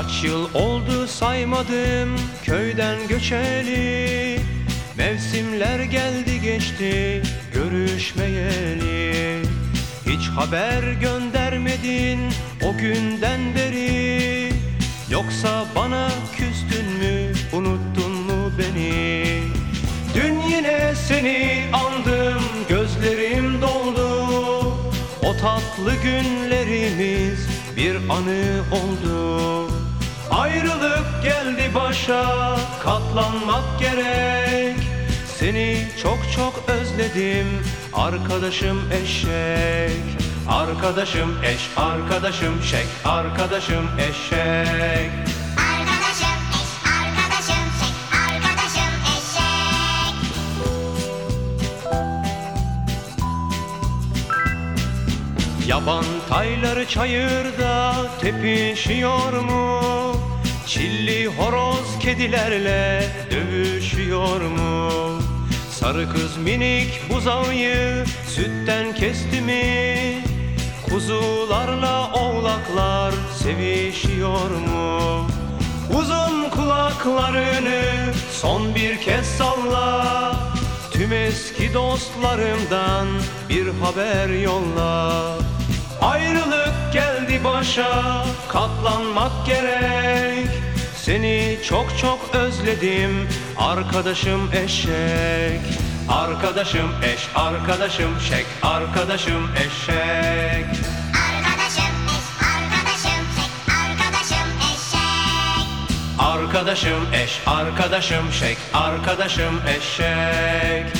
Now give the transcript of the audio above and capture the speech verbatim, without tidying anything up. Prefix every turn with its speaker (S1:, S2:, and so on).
S1: Kaç yıl oldu saymadım köyden göçeli, mevsimler geldi geçti görüşmeyeli. Hiç haber göndermedin o günden beri, yoksa bana küstün mü, unuttun mu beni? Dün yine seni andım, gözlerim doldu. O tatlı günlerimiz bir anı oldu. Ayrılık geldi başa, katlanmak gerek. Seni çok çok özledim arkadaşım eşek. Arkadaşım eş, arkadaşım şek, arkadaşım eşek.
S2: Arkadaşım eş, arkadaşım şek, arkadaşım eşek.
S1: Yaban tayları çayırda tepişiyor mu? Çilli horoz kedilerle dövüşüyor mu? Sarı kız minik buzağıyı sütten kesti mi? Kuzularla oğlaklar sevişiyor mu? Uzun kulaklarını son bir kez salla. Tüm eski dostlarımdan bir haber yolla. Ayrılık geldi başa, katlanmak gerek. Seni çok çok özledim arkadaşım eşek. Arkadaşım eş, arkadaşım şek, arkadaşım eşek.
S2: Arkadaşım eş, arkadaşım şek, arkadaşım eşek.
S1: Arkadaşım eş, arkadaşım şek, arkadaşım eşek.